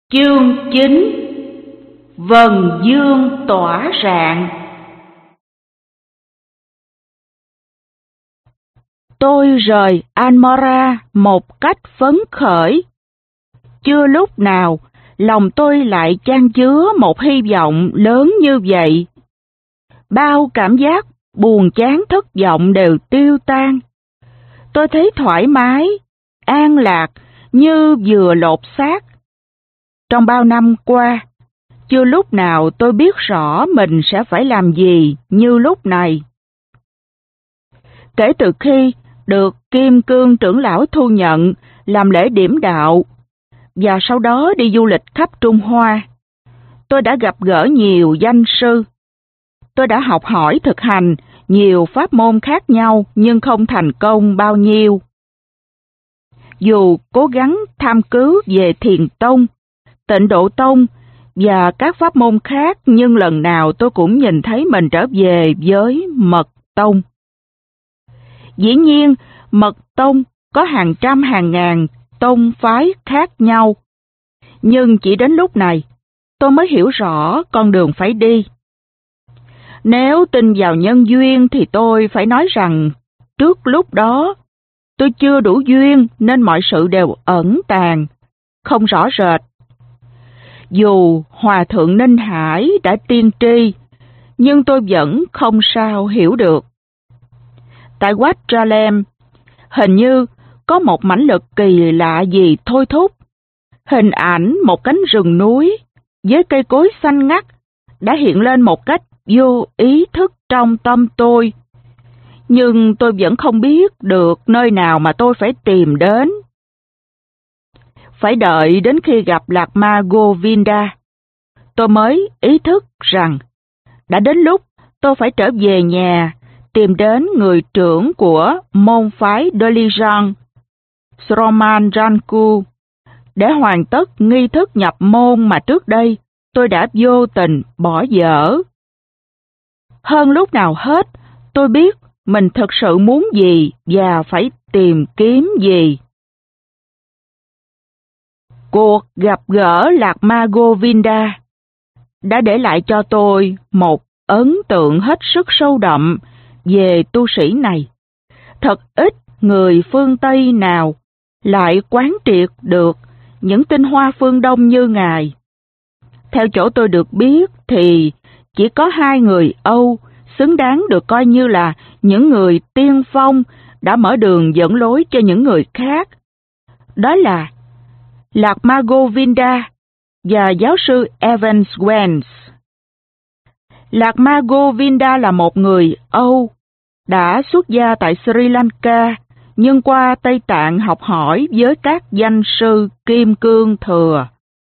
Chương 9: Vần dương tỏa rạng. Tôi rời Almora một cách phấn khởi. Chưa lúc nào lòng tôi lại chan chứa một hy vọng lớn như vậy. Bao cảm giác buồn chán thất vọng đều tiêu tan. Tôi thấy thoải mái, an lạc như vừa lột xác. Trong bao năm qua, chưa lúc nào tôi biết rõ mình sẽ phải làm gì như lúc này. Kể từ khi được Kim Cương trưởng lão thu nhận làm lễ điểm đạo, và sau đó đi du lịch khắp Trung Hoa, tôi đã gặp gỡ nhiều danh sư. Tôi đã học hỏi thực hành nhiều pháp môn khác nhau nhưng không thành công bao nhiêu. Dù cố gắng tham cứu về Thiền Tông, Tịnh Độ Tông và các pháp môn khác, nhưng lần nào tôi cũng nhìn thấy mình trở về với Mật Tông. Dĩ nhiên, Mật Tông có hàng trăm hàng ngàn tông phái khác nhau, nhưng chỉ đến lúc này tôi mới hiểu rõ con đường phải đi. Nếu tin vào nhân duyên thì tôi phải nói rằng trước lúc đó tôi chưa đủ duyên nên mọi sự đều ẩn tàng, không rõ rệt. Dù Hòa Thượng Ninh Hải đã tiên tri, nhưng tôi vẫn không sao hiểu được. Tại Wat Tralem, hình như có một mãnh lực kỳ lạ gì thôi thúc. Hình ảnh một cánh rừng núi với cây cối xanh ngắt đã hiện lên một cách vô ý thức trong tâm tôi. Nhưng tôi vẫn không biết được nơi nào mà tôi phải tìm đến. Phải đợi đến khi gặp Lạc Ma Govinda, tôi mới ý thức rằng đã đến lúc tôi phải trở về nhà, tìm đến người trưởng của môn phái Dolijan, Sroman Ranku, để hoàn tất nghi thức nhập môn mà trước đây tôi đã vô tình bỏ dở. Hơn lúc nào hết, tôi biết mình thực sự muốn gì và phải tìm kiếm gì. Cuộc gặp gỡ Lạc Ma Govinda đã để lại cho tôi một ấn tượng hết sức sâu đậm về tu sĩ này. Thật ít người phương Tây nào lại quán triệt được những tinh hoa phương Đông như Ngài. Theo chỗ tôi được biết thì chỉ có hai người Âu xứng đáng được coi như là những người tiên phong đã mở đường dẫn lối cho những người khác. Đó là Lạc Ma Govinda và giáo sư Evans Wentz. Lạc Ma Govinda là một người Âu đã xuất gia tại Sri Lanka, nhưng qua Tây Tạng học hỏi với các danh sư Kim Cương Thừa.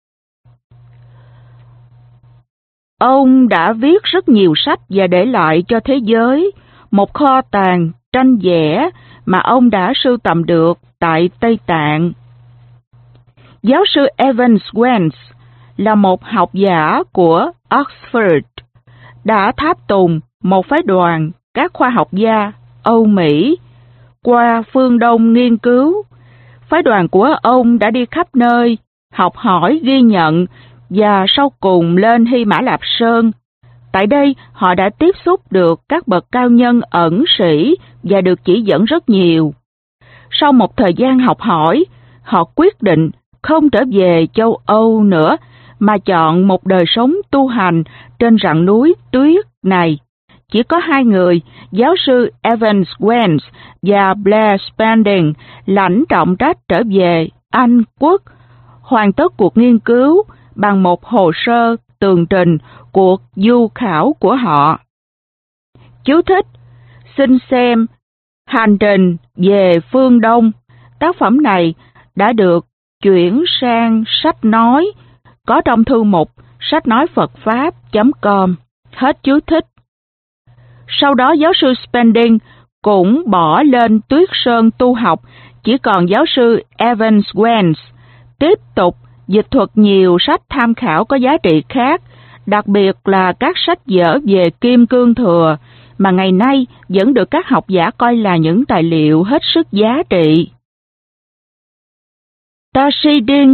Ông đã viết rất nhiều sách và để lại cho thế giới một kho tàng tranh vẽ mà ông đã sưu tầm được tại Tây Tạng. Giáo sư Evans Wentz là một học giả của Oxford, đã tháp tùng một phái đoàn các khoa học gia Âu Mỹ qua phương Đông nghiên cứu. Phái đoàn của ông đã đi khắp nơi, học hỏi, ghi nhận và sau cùng lên Hy Mã Lạp Sơn. Tại đây, họ đã tiếp xúc được các bậc cao nhân ẩn sĩ và được chỉ dẫn rất nhiều. Sau một thời gian học hỏi, họ quyết định không trở về châu Âu nữa, mà chọn một đời sống tu hành trên rặng núi tuyết này. Chỉ có hai người, giáo sư Evans Wentz và Blair Spalding, lãnh trọng trách trở về Anh Quốc, hoàn tất cuộc nghiên cứu bằng một hồ sơ tường trình cuộc du khảo của họ. Chú thích: xin xem Hành trình về phương Đông. Tác phẩm này đã được chuyển sang sách nói, có trong thư mục sách nói Phật Pháp.com. Hết chú thích. Sau đó giáo sư Spalding cũng bỏ lên Tuyết Sơn tu học, chỉ còn giáo sư Evans Wentz tiếp tục dịch thuật nhiều sách tham khảo có giá trị khác, đặc biệt là các sách vở về Kim Cương Thừa mà ngày nay vẫn được các học giả coi là những tài liệu hết sức giá trị. Tashi Ding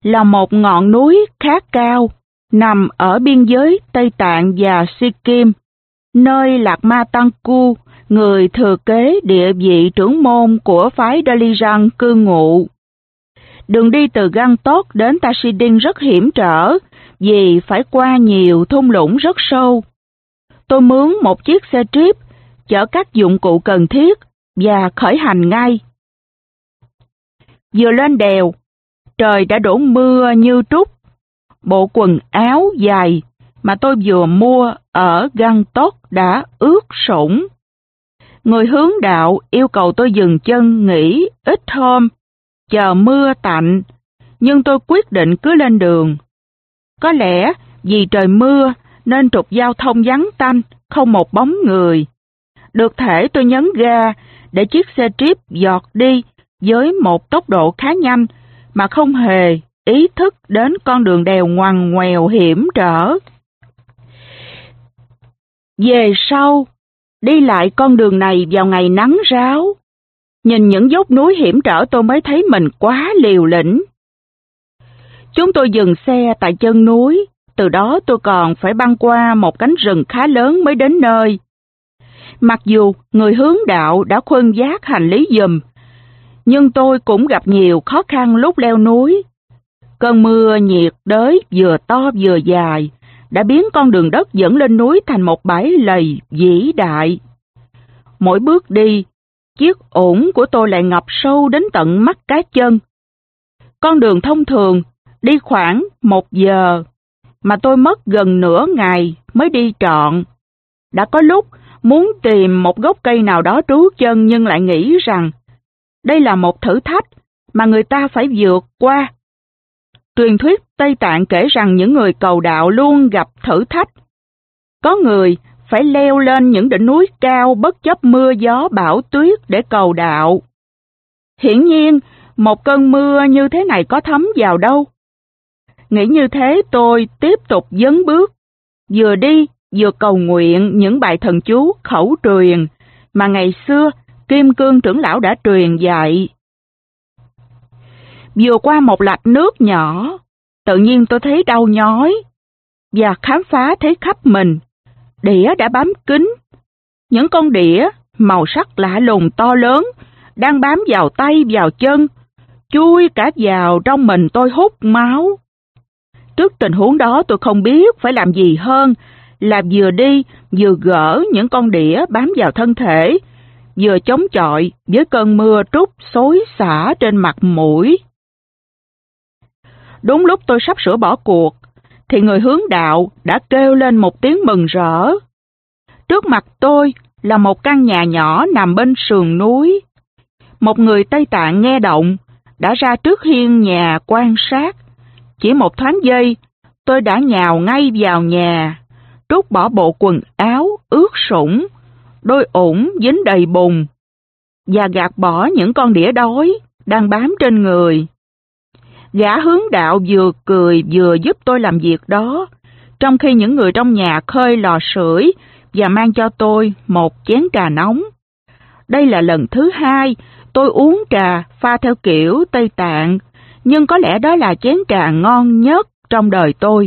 là một ngọn núi khá cao, nằm ở biên giới Tây Tạng và Sikkim, nơi Lạt Ma Tăng Cu, người thừa kế địa vị trưởng môn của phái Daliran cư ngụ. Đường đi từ Gangtok đến Tachiddin rất hiểm trở vì phải qua nhiều thung lũng rất sâu. Tôi mướn một chiếc xe trip chở các dụng cụ cần thiết và khởi hành ngay. Vừa lên đèo, trời đã đổ mưa như trút. Bộ quần áo dài mà tôi vừa mua ở Gangtok đã ướt sũng. Người hướng đạo yêu cầu tôi dừng chân nghỉ ít hôm, chờ mưa tạnh, nhưng tôi quyết định cứ lên đường. Có lẽ vì trời mưa nên trục giao thông vắng tanh, không một bóng người. Được thể tôi nhấn ga để chiếc xe trip giọt đi với một tốc độ khá nhanh mà không hề ý thức đến con đường đèo ngoằn ngoèo hiểm trở. Về sau, đi lại con đường này vào ngày nắng ráo, nhìn những dốc núi hiểm trở tôi mới thấy mình quá liều lĩnh. Chúng tôi dừng xe tại chân núi, từ đó tôi còn phải băng qua một cánh rừng khá lớn mới đến nơi. Mặc dù người hướng đạo đã khuân vác hành lý giùm, nhưng tôi cũng gặp nhiều khó khăn lúc leo núi. Cơn mưa nhiệt đới vừa to vừa dài đã biến con đường đất dẫn lên núi thành một bãi lầy vĩ đại. Mỗi bước đi, chiếc ủng của tôi lại ngập sâu đến tận mắt cá chân. Con đường thông thường đi khoảng 1 giờ, mà tôi mất gần nửa ngày mới đi trọn. Đã có lúc muốn tìm một gốc cây nào đó trú chân nhưng lại nghĩ rằng đây là một thử thách mà người ta phải vượt qua. Truyền thuyết Tây Tạng kể rằng những người cầu đạo luôn gặp thử thách. Có người phải leo lên những đỉnh núi cao bất chấp mưa gió bão tuyết để cầu đạo. Hiển nhiên, một cơn mưa như thế này có thấm vào đâu. Nghĩ như thế tôi tiếp tục dấn bước, vừa đi vừa cầu nguyện những bài thần chú khẩu truyền mà ngày xưa Kim Cương trưởng lão đã truyền dạy. Vừa qua một lạch nước nhỏ, tự nhiên tôi thấy đau nhói và khám phá thấy khắp mình đĩa đã bám kín. Những con đĩa màu sắc lạ lùng to lớn đang bám vào tay vào chân, chui cả vào trong mình tôi hút máu. Trước tình huống đó tôi không biết phải làm gì hơn là vừa đi vừa gỡ những con đĩa bám vào thân thể, vừa chống chọi với cơn mưa trút xối xả trên mặt mũi. Đúng lúc tôi sắp sửa bỏ cuộc, thì người hướng đạo đã kêu lên một tiếng mừng rỡ. Trước mặt tôi là một căn nhà nhỏ nằm bên sườn núi. Một người Tây Tạng nghe động đã ra trước hiên nhà quan sát. Chỉ một thoáng giây, tôi đã nhào ngay vào nhà, trút bỏ bộ quần áo ướt sũng, đôi ủng dính đầy bùn, và gạt bỏ những con đĩa đói đang bám trên người. Gã hướng đạo vừa cười vừa giúp tôi làm việc đó, trong khi những người trong nhà khơi lò sưởi và mang cho tôi một chén trà nóng. Đây là lần thứ 2 tôi uống trà pha theo kiểu Tây Tạng, nhưng có lẽ đó là chén trà ngon nhất trong đời tôi.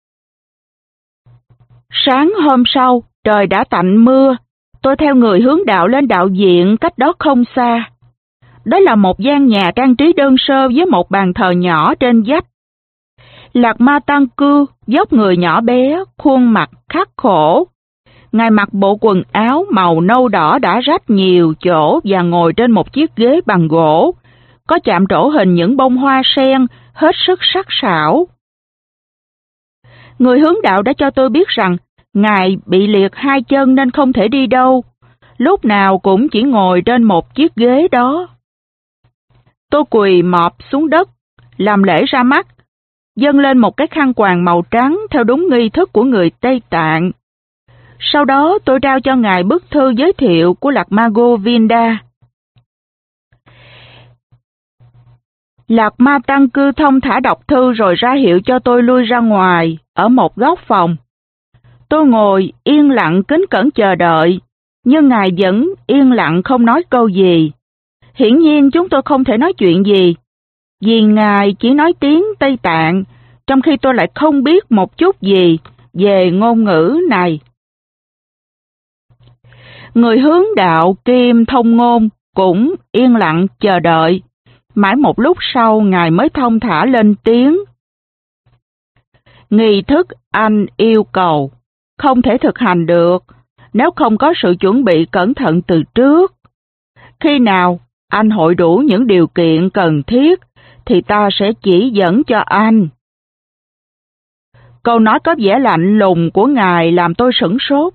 Sáng hôm sau, trời đã tạnh mưa, tôi theo người hướng đạo lên đạo viện cách đó không xa. Đó là một gian nhà trang trí đơn sơ với một bàn thờ nhỏ trên vách. Lạt Ma Tăng Cư, dốc người nhỏ bé, khuôn mặt khắc khổ. Ngài mặc bộ quần áo màu nâu đỏ đã rách nhiều chỗ và ngồi trên một chiếc ghế bằng gỗ, có chạm trổ hình những bông hoa sen hết sức sắc sảo. Người hướng đạo đã cho tôi biết rằng Ngài bị liệt 2 chân nên không thể đi đâu, lúc nào cũng chỉ ngồi trên một chiếc ghế đó. Tôi quỳ mọp xuống đất, làm lễ ra mắt, dâng lên một cái khăn quàng màu trắng theo đúng nghi thức của người Tây Tạng. Sau đó tôi trao cho Ngài bức thư giới thiệu của Lạt Ma Govinda. Lạt Ma Tăng Cư thông thả đọc thư rồi ra hiệu cho tôi lui ra ngoài, ở một góc phòng. Tôi ngồi yên lặng kính cẩn chờ đợi, nhưng Ngài vẫn yên lặng không nói câu gì. Hiển nhiên chúng tôi không thể nói chuyện gì. vì ngài chỉ nói tiếng Tây Tạng, trong khi tôi lại không biết một chút gì về ngôn ngữ này. Người hướng đạo kiêm thông ngôn cũng yên lặng chờ đợi. Mãi một lúc sau ngài mới thong thả lên tiếng. Nghi thức anh yêu cầu không thể thực hành được nếu không có sự chuẩn bị cẩn thận từ trước. Khi nào anh hội đủ những điều kiện cần thiết thì ta sẽ chỉ dẫn cho anh. Câu nói có vẻ lạnh lùng của ngài làm tôi sửng sốt.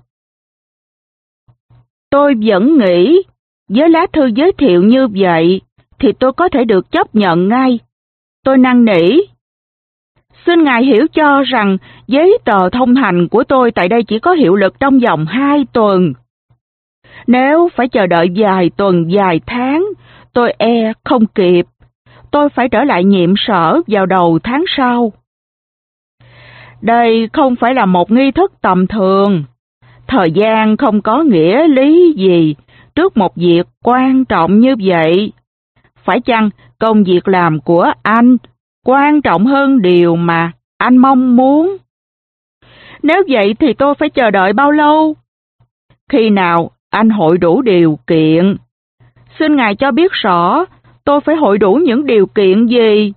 Tôi vẫn nghĩ với lá thư giới thiệu như vậy thì tôi có thể được chấp nhận ngay. Tôi năn nỉ. Xin ngài hiểu cho rằng giấy tờ thông hành của tôi tại đây chỉ có hiệu lực trong vòng 2 tuần. Nếu phải chờ đợi vài tuần, vài tháng, tôi không kịp. Tôi phải trở lại nhiệm sở vào đầu tháng sau. Đây không phải là một nghi thức tầm thường. Thời gian không có nghĩa lý gì trước một việc quan trọng như vậy. Phải chăng công việc làm của anh quan trọng hơn điều mà anh mong muốn? Nếu vậy thì tôi phải chờ đợi bao lâu? Khi nào anh hội đủ điều kiện? Xin ngài cho biết rõ tôi phải hội đủ những điều kiện gì?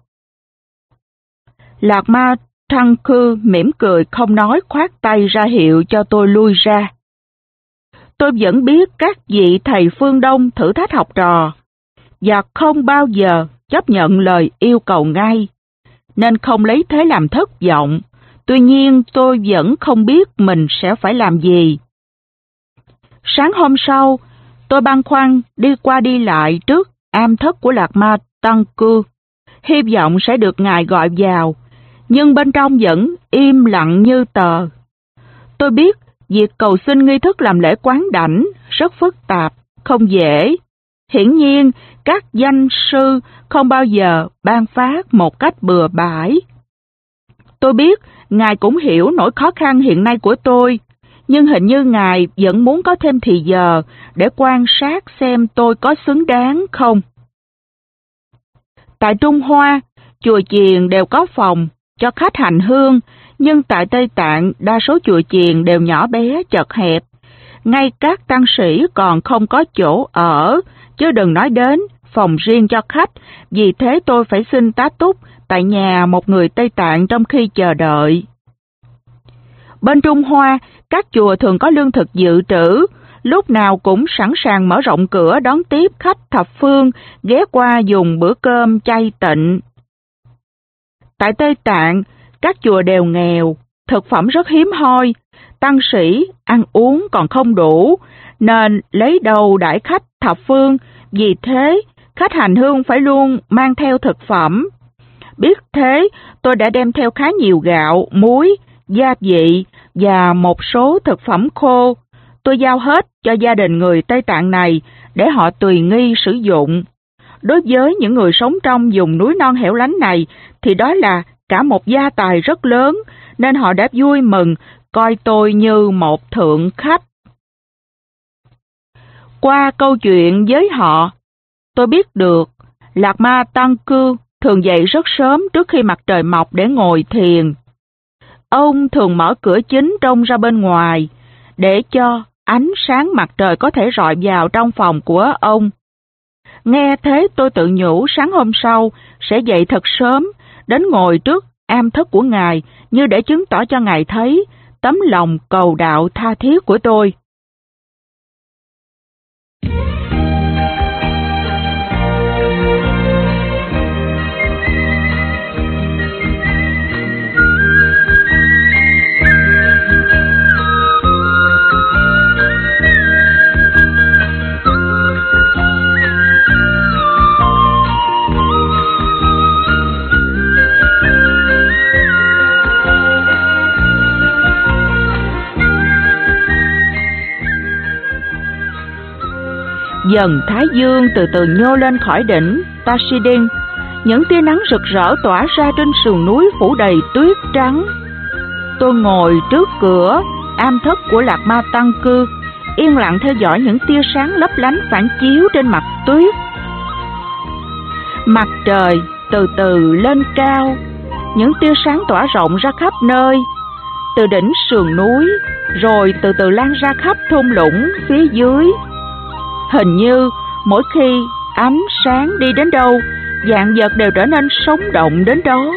Lạc Ma Thăng Cư mỉm cười không nói, khoát tay ra hiệu cho tôi lui ra. Tôi vẫn biết các vị thầy phương Đông thử thách học trò và không bao giờ chấp nhận lời yêu cầu ngay, nên không lấy thế làm thất vọng. Tuy nhiên tôi vẫn không biết mình sẽ phải làm gì. Sáng hôm sau, tôi băn khoăn đi qua đi lại trước am thất của Lạc Ma Tăng Cư, hy vọng sẽ được ngài gọi vào, nhưng bên trong vẫn im lặng như tờ. Tôi biết việc cầu xin nghi thức làm lễ quán đảnh rất phức tạp, không dễ. Hiển nhiên, các danh sư không bao giờ ban phát một cách bừa bãi. Tôi biết ngài cũng hiểu nỗi khó khăn hiện nay của tôi, nhưng hình như ngài vẫn muốn có thêm thì giờ để quan sát xem tôi có xứng đáng không. Tại Trung Hoa, chùa chiền đều có phòng cho khách hành hương, nhưng tại Tây Tạng đa số chùa chiền đều nhỏ bé, chật hẹp. Ngay các tăng sĩ còn không có chỗ ở, chứ đừng nói đến phòng riêng cho khách. Vì thế tôi phải xin tá túc tại nhà một người Tây Tạng trong khi chờ đợi. Bên Trung Hoa, các chùa thường có lương thực dự trữ, lúc nào cũng sẵn sàng mở rộng cửa đón tiếp khách thập phương ghé qua dùng bữa cơm chay tịnh. Tại Tây Tạng, các chùa đều nghèo, thực phẩm rất hiếm hoi, tăng sĩ ăn uống còn không đủ, nên lấy đâu đãi khách thập phương. Vì thế, khách hành hương phải luôn mang theo thực phẩm. Biết thế, tôi đã đem theo khá nhiều gạo, muối, gia vị và một số thực phẩm khô. Tôi giao hết cho gia đình người Tây Tạng này để họ tùy nghi sử dụng. Đối với những người sống trong vùng núi non hẻo lánh này thì đó là cả một gia tài rất lớn, nên họ đã vui mừng coi tôi như một thượng khách. Qua câu chuyện với họ, tôi biết được Lạc Ma Tăng Cư thường dậy rất sớm trước khi mặt trời mọc để ngồi thiền. Ông thường mở cửa chính trông ra bên ngoài để cho ánh sáng mặt trời có thể rọi vào trong phòng của ông. Nghe thế tôi tự nhủ sáng hôm sau sẽ dậy thật sớm, đến ngồi trước am thất của ngài như để chứng tỏ cho ngài thấy tấm lòng cầu đạo tha thiết của tôi. Dần thái dương từ từ nhô lên khỏi đỉnh Tashidin, những tia nắng rực rỡ tỏa ra trên sườn núi phủ đầy tuyết trắng. Tôi ngồi trước cửa am thất của Lạc Ma Tăng Cư, yên lặng theo dõi những tia sáng lấp lánh phản chiếu trên mặt tuyết. Mặt trời từ từ lên cao, những tia sáng tỏa rộng ra khắp nơi, từ đỉnh sườn núi, rồi từ từ lan ra khắp thung lũng phía dưới. Hình như mỗi khi ánh sáng đi đến đâu, vạn vật đều trở nên sống động đến đó.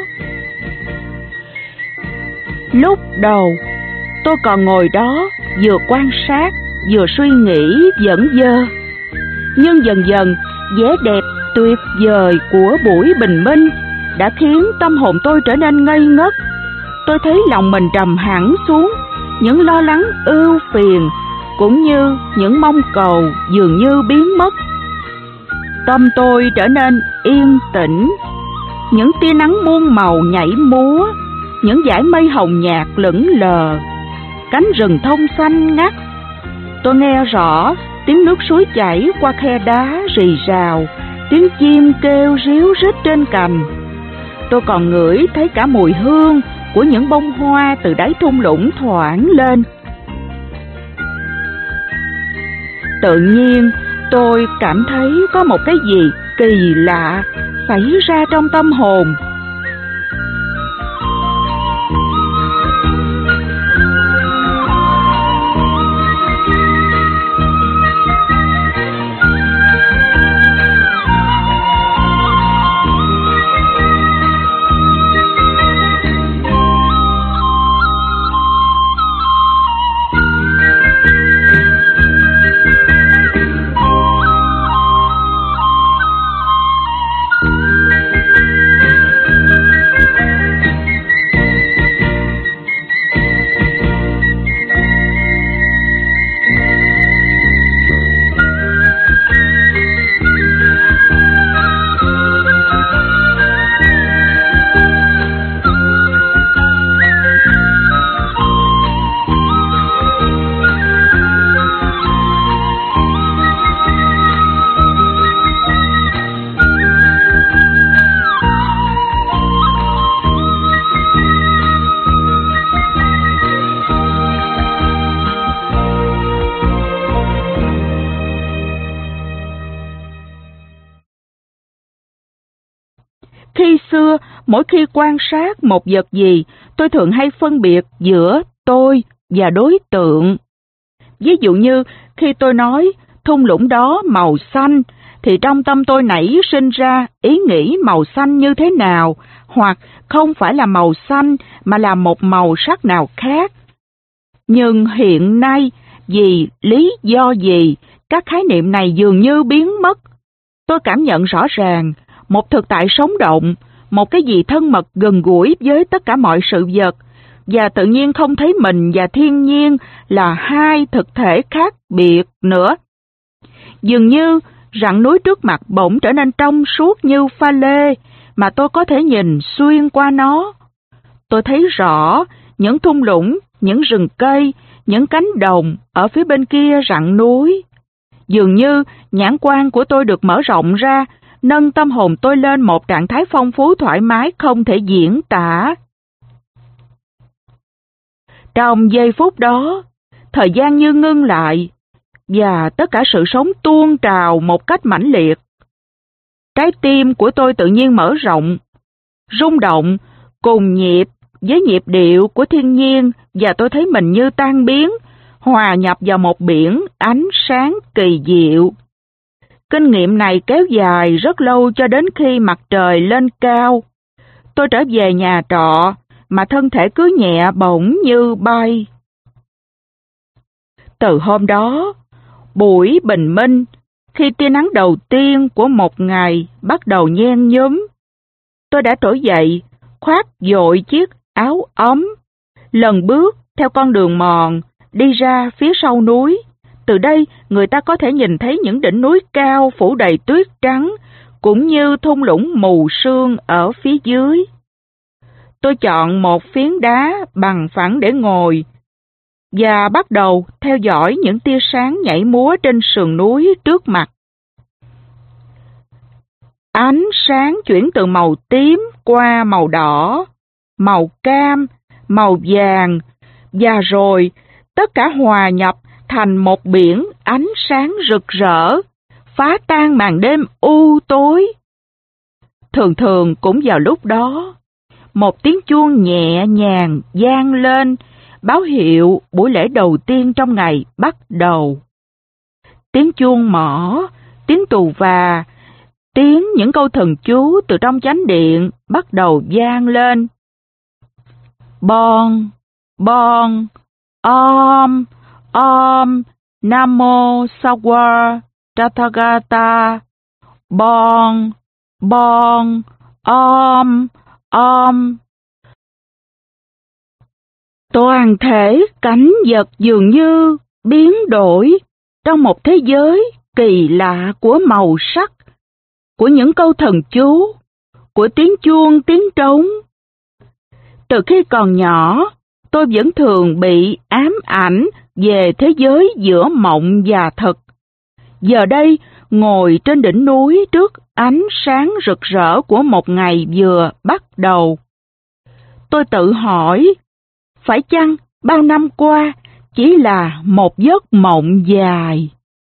Lúc đầu, tôi còn ngồi đó, vừa quan sát, vừa suy nghĩ vẩn vơ. Nhưng dần dần, vẻ đẹp tuyệt vời của buổi bình minh đã khiến tâm hồn tôi trở nên ngây ngất. Tôi thấy lòng mình trầm hẳn xuống, những lo lắng ưu phiền cũng như những mong cầu dường như biến mất. Tâm tôi trở nên yên tĩnh, những tia nắng muôn màu nhảy múa, những dải mây hồng nhạt lững lờ, cánh rừng thông xanh ngắt. Tôi nghe rõ tiếng nước suối chảy qua khe đá rì rào, tiếng chim kêu ríu rít trên cành. Tôi còn ngửi thấy cả mùi hương của những bông hoa từ đáy thung lũng thoảng lên. Tự nhiên tôi cảm thấy có một cái gì kỳ lạ xảy ra trong tâm hồn. Khi xưa, mỗi khi quan sát một vật gì, tôi thường hay phân biệt giữa tôi và đối tượng. Ví dụ như, khi tôi nói thung lũng đó màu xanh, thì trong tâm tôi nảy sinh ra ý nghĩ màu xanh như thế nào, hoặc không phải là màu xanh mà là một màu sắc nào khác. Nhưng hiện nay, vì lý do gì, các khái niệm này dường như biến mất. Tôi cảm nhận rõ ràng một thực tại sống động, một cái gì thân mật gần gũi với tất cả mọi sự vật, và tự nhiên không thấy mình và thiên nhiên là hai thực thể khác biệt nữa. Dường như rặng núi trước mặt bỗng trở nên trong suốt như pha lê, mà tôi có thể nhìn xuyên qua nó. Tôi thấy rõ những thung lũng, những rừng cây, những cánh đồng ở phía bên kia rặng núi. Dường như nhãn quan của tôi được mở rộng ra, nâng tâm hồn tôi lên một trạng thái phong phú thoải mái không thể diễn tả. Trong giây phút đó, thời gian như ngưng lại, và tất cả sự sống tuôn trào một cách mãnh liệt. Trái tim của tôi tự nhiên mở rộng, rung động, cùng nhịp với nhịp điệu của thiên nhiên, và tôi thấy mình như tan biến, hòa nhập vào một biển ánh sáng kỳ diệu. Kinh nghiệm này kéo dài rất lâu cho đến khi mặt trời lên cao. Tôi trở về nhà trọ, mà thân thể cứ nhẹ bổng như bay. Từ hôm đó, buổi bình minh, khi tia nắng đầu tiên của một ngày bắt đầu nhen nhóm, tôi đã trỗi dậy, khoác vội chiếc áo ấm, lần bước theo con đường mòn, đi ra phía sau núi. Từ đây, người ta có thể nhìn thấy những đỉnh núi cao phủ đầy tuyết trắng, cũng như thung lũng mù sương ở phía dưới. Tôi chọn một phiến đá bằng phẳng để ngồi, và bắt đầu theo dõi những tia sáng nhảy múa trên sườn núi trước mặt. Ánh sáng chuyển từ màu tím qua màu đỏ, màu cam, màu vàng, và rồi tất cả hòa nhập thành một biển ánh sáng rực rỡ, phá tan màn đêm u tối. Thường thường cũng vào lúc đó, một tiếng chuông nhẹ nhàng vang lên, báo hiệu buổi lễ đầu tiên trong ngày bắt đầu. Tiếng chuông mõ, tiếng tù và, tiếng những câu thần chú từ trong chánh điện bắt đầu vang lên. Bon, bon, om, Namo Sawa Tathagata, bon, bon, om. Toàn thể cảnh vật dường như biến đổi trong một thế giới kỳ lạ của màu sắc, của những câu thần chú, của tiếng chuông, tiếng trống. Từ khi còn nhỏ, tôi vẫn thường bị ám ảnh về thế giới giữa mộng và thực. Giờ đây, ngồi trên đỉnh núi trước ánh sáng rực rỡ của một ngày vừa bắt đầu, tôi tự hỏi, phải chăng bao năm qua chỉ là một giấc mộng dài?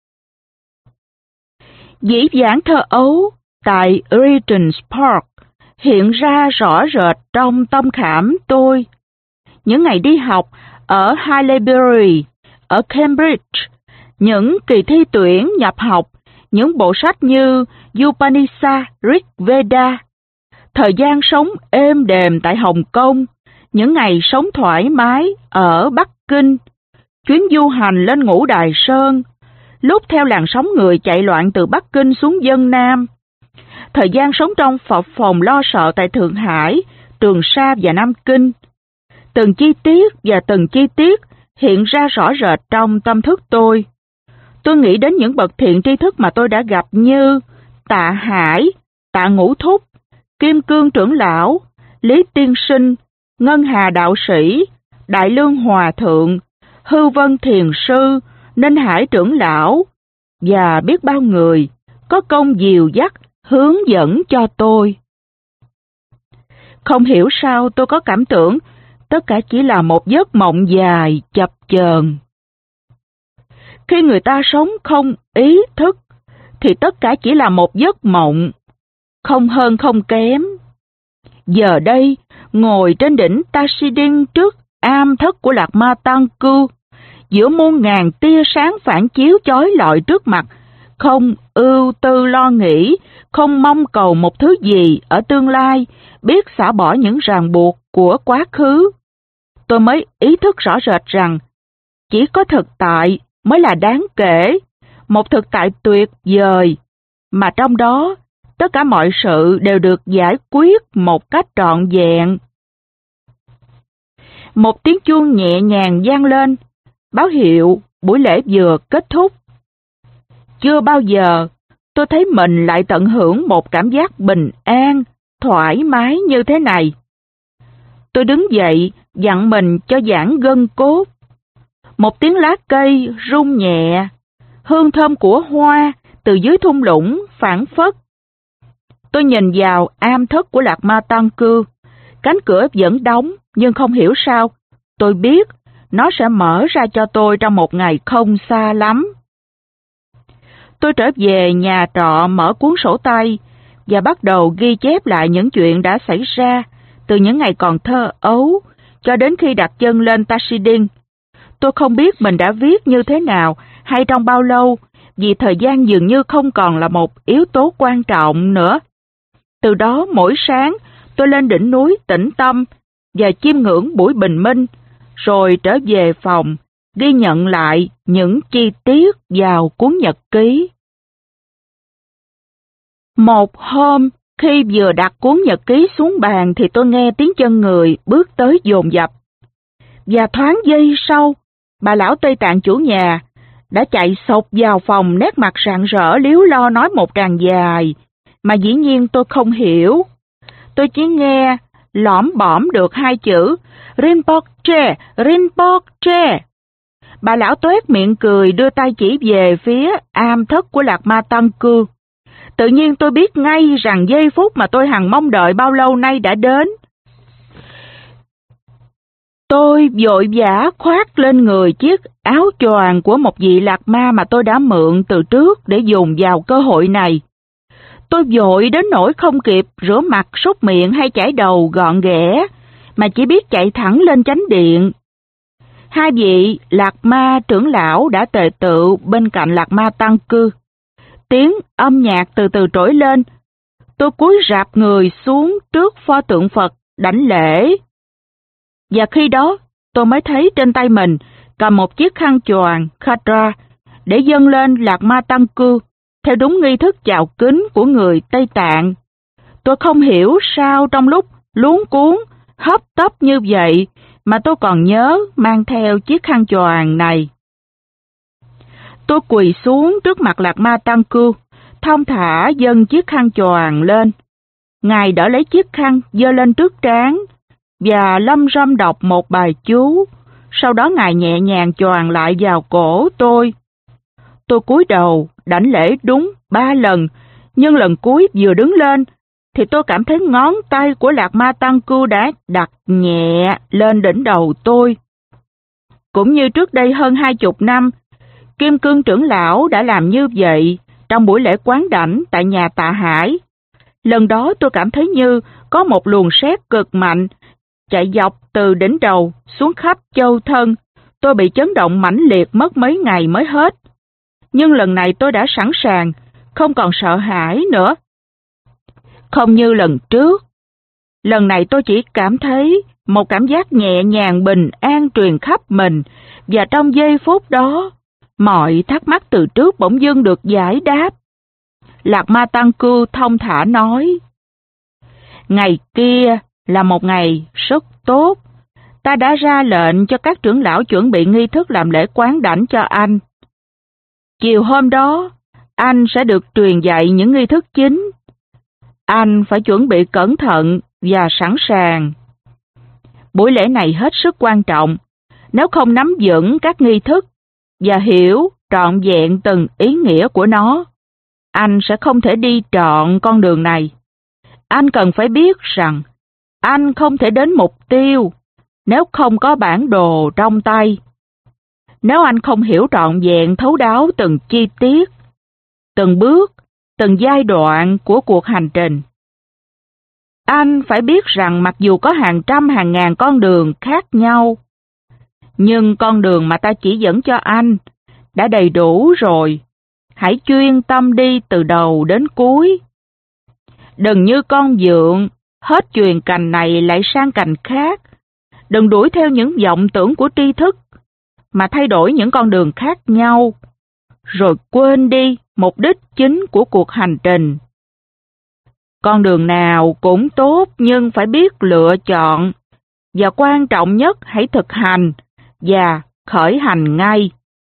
Dĩ vãng thơ ấu tại Regent's Park hiện ra rõ rệt trong tâm khảm tôi. Những ngày đi học ở Highbury, ở Cambridge, những kỳ thi tuyển nhập học, những bộ sách như Upanishad, Rig Veda, thời gian sống êm đềm tại Hồng Kông, những ngày sống thoải mái ở Bắc Kinh, chuyến du hành lên Ngũ Đài Sơn, lúc theo làn sóng người chạy loạn từ Bắc Kinh xuống Vân Nam, thời gian sống trong phập phồng lo sợ tại Thượng Hải, Trường Sa và Nam Kinh. Từng chi tiết và từng chi tiết hiện ra rõ rệt trong tâm thức tôi. Tôi nghĩ đến những bậc thiện tri thức mà tôi đã gặp như Tạ Hải, Tạ Ngũ Thúc, Kim Cương trưởng lão, Lý Tiên Sinh, Ngân Hà đạo sĩ, Đại Lương hòa thượng, Hư Vân thiền sư, Ninh Hải trưởng lão và biết bao người có công dìu dắt, hướng dẫn cho tôi. Không hiểu sao tôi có cảm tưởng tất cả chỉ là một giấc mộng dài chập chờn. Khi người ta sống không ý thức thì tất cả chỉ là một giấc mộng, không hơn không kém. Giờ đây, ngồi trên đỉnh Tashiding trước am thất của Lạc Ma Tăng Cư, giữa muôn ngàn tia sáng phản chiếu chói lọi trước mặt, không ưu tư lo nghĩ, không mong cầu một thứ gì ở tương lai, biết xả bỏ những ràng buộc của quá khứ. Tôi mới ý thức rõ rệt rằng chỉ có thực tại mới là đáng kể, một thực tại tuyệt vời, mà trong đó tất cả mọi sự đều được giải quyết một cách trọn vẹn. Một tiếng chuông nhẹ nhàng vang lên, báo hiệu buổi lễ vừa kết thúc. Chưa bao giờ tôi thấy mình lại tận hưởng một cảm giác bình an, thoải mái như thế này. Tôi đứng dậy, dặn mình cho giãn gân cốt. Một tiếng lá cây rung nhẹ, hương thơm của hoa từ dưới thung lũng phảng phất. Tôi nhìn vào am thất của Lạc Ma Tăng Cư. Cánh cửa vẫn đóng, nhưng không hiểu sao, tôi biết nó sẽ mở ra cho tôi trong một ngày không xa lắm. Tôi trở về nhà trọ, mở cuốn sổ tay và bắt đầu ghi chép lại những chuyện đã xảy ra từ những ngày còn thơ ấu cho đến khi đặt chân lên Tashiding. Tôi không biết mình đã viết như thế nào hay trong bao lâu, vì thời gian dường như không còn là một yếu tố quan trọng nữa. Từ đó mỗi sáng tôi lên đỉnh núi tĩnh tâm và chiêm ngưỡng buổi bình minh, rồi trở về phòng ghi nhận lại những chi tiết vào cuốn nhật ký. Một hôm, khi vừa đặt cuốn nhật ký xuống bàn thì tôi nghe tiếng chân người bước tới dồn dập. Và thoáng giây sau, bà lão Tây Tạng chủ nhà đã chạy xộc vào phòng, nét mặt rạng rỡ líu lo nói một tràng dài mà dĩ nhiên tôi không hiểu. Tôi chỉ nghe lỏm bõm được hai chữ Rinpoche, Rinpoche. Bà lão toét miệng cười, đưa tay chỉ về phía am thất của Lạc Ma Tăng Cư. Tự nhiên tôi biết ngay rằng giây phút mà tôi hằng mong đợi bao lâu nay đã đến. Tôi vội vã khoác lên người chiếc áo choàng của một vị Lạc Ma mà tôi đã mượn từ trước để dùng vào cơ hội này. Tôi vội đến nỗi không kịp rửa mặt, súc miệng hay chải đầu gọn ghẽ, mà chỉ biết chạy thẳng lên chánh điện. Hai vị Lạc Ma trưởng lão đã tề tựu bên cạnh Lạc Ma tăng cư. Tiếng âm nhạc từ từ trỗi lên. Tôi cúi rạp người xuống trước pho tượng Phật đảnh lễ. Và khi đó tôi mới thấy trên tay mình cầm một chiếc khăn choàng khadra để dâng lên Lạc Ma tăng cư theo đúng nghi thức chào kính của người Tây Tạng. Tôi không hiểu sao trong lúc luống cuống, hấp tấp như vậy mà tôi còn nhớ mang theo chiếc khăn choàng này. Tôi quỳ xuống trước mặt Lạc Ma tăng cư, thong thả dâng chiếc khăn choàng lên. Ngài đỡ lấy chiếc khăn giơ lên trước trán và lâm râm đọc một bài chú. Sau đó Ngài nhẹ nhàng choàng lại vào cổ tôi. Tôi cúi đầu đảnh lễ đúng 3 lần, nhưng lần cuối vừa đứng lên thì tôi cảm thấy ngón tay của Lạc Ma tăng cư đã đặt nhẹ lên đỉnh đầu tôi. Cũng như trước đây hơn 20 năm, Kim Cương trưởng lão đã làm như vậy trong buổi lễ quán đảnh tại nhà Tạ Hải. Lần đó tôi cảm thấy như có một luồng sét cực mạnh chạy dọc từ đỉnh đầu xuống khắp châu thân. Tôi bị chấn động mãnh liệt mất mấy ngày mới hết. Nhưng lần này tôi đã sẵn sàng, không còn sợ hãi nữa. Không như lần trước. Lần này tôi chỉ cảm thấy một cảm giác nhẹ nhàng bình an truyền khắp mình, và trong giây phút đó, mọi thắc mắc từ trước bỗng dưng được giải đáp. Lạc Ma tăng cư thông thả nói: Ngày kia là một ngày rất tốt. Ta đã ra lệnh cho các trưởng lão chuẩn bị nghi thức làm lễ quán đảnh cho anh. Chiều hôm đó, anh sẽ được truyền dạy những nghi thức chính. Anh phải chuẩn bị cẩn thận và sẵn sàng. Buổi lễ này hết sức quan trọng. Nếu không nắm vững các nghi thức và hiểu trọn vẹn từng ý nghĩa của nó, anh sẽ không thể đi trọn con đường này. Anh cần phải biết rằng anh không thể đến mục tiêu nếu không có bản đồ trong tay. Nếu anh không hiểu trọn vẹn thấu đáo từng chi tiết, từng bước, từng giai đoạn của cuộc hành trình. Anh phải biết rằng mặc dù có hàng trăm hàng ngàn con đường khác nhau, nhưng con đường mà ta chỉ dẫn cho anh đã đầy đủ rồi. Hãy chuyên tâm đi từ đầu đến cuối. Đừng như con vượn, hết chuyền cành này lại sang cành khác. Đừng đuổi theo những vọng tưởng của tri thức, mà thay đổi những con đường khác nhau, rồi quên đi mục đích chính của cuộc hành trình. Con đường nào cũng tốt, nhưng phải biết lựa chọn, và quan trọng nhất hãy thực hành và khởi hành ngay.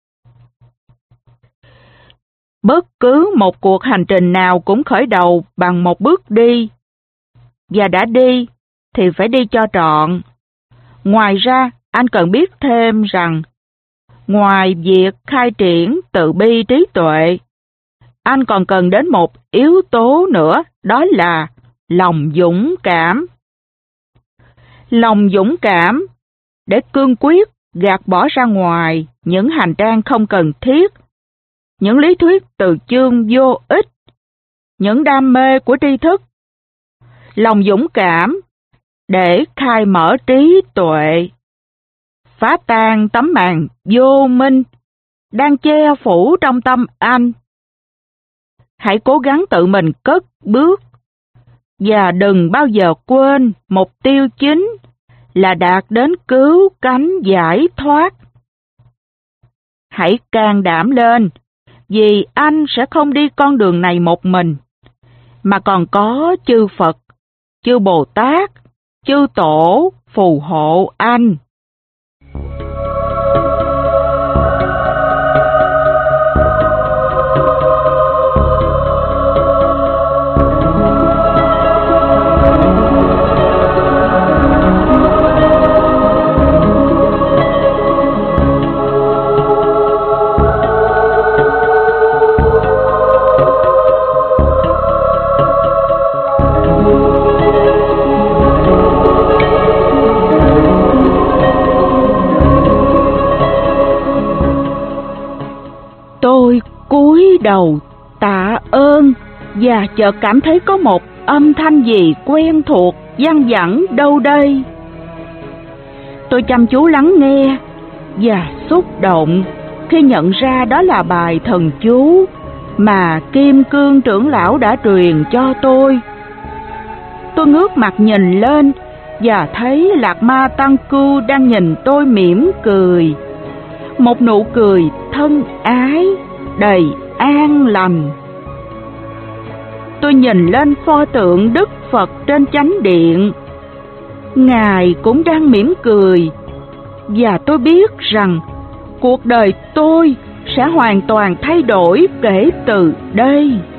Bất cứ một cuộc hành trình nào cũng khởi đầu bằng một bước đi, và đã đi thì phải đi cho trọn. Ngoài ra, anh cần biết thêm rằng, ngoài việc khai triển từ bi trí tuệ, anh còn cần đến một yếu tố nữa, đó là lòng dũng cảm. Lòng dũng cảm để cương quyết gạt bỏ ra ngoài những hành trang không cần thiết, những lý thuyết từ chương vô ích, những đam mê của tri thức. Lòng dũng cảm để khai mở trí tuệ, phá tan tấm màn vô minh đang che phủ trong tâm anh. Hãy cố gắng tự mình cất bước, và đừng bao giờ quên mục tiêu chính là đạt đến cứu cánh giải thoát. Hãy can đảm lên, vì anh sẽ không đi con đường này một mình, mà còn có chư Phật, chư Bồ Tát, chư Tổ phù hộ anh. Tôi cúi đầu tạ ơn và chợt cảm thấy có một âm thanh gì quen thuộc văng vẳng đâu đây. Tôi chăm chú lắng nghe và xúc động khi nhận ra đó là bài thần chú mà Kim Cương trưởng lão đã truyền cho tôi. Tôi ngước mặt nhìn lên và thấy Lạc Ma Tăng Cưu đang nhìn tôi mỉm cười, một nụ cười thân ái, đầy an lành. Tôi nhìn lên pho tượng Đức Phật trên chánh điện. Ngài cũng đang mỉm cười, và tôi biết rằng cuộc đời tôi sẽ hoàn toàn thay đổi kể từ đây.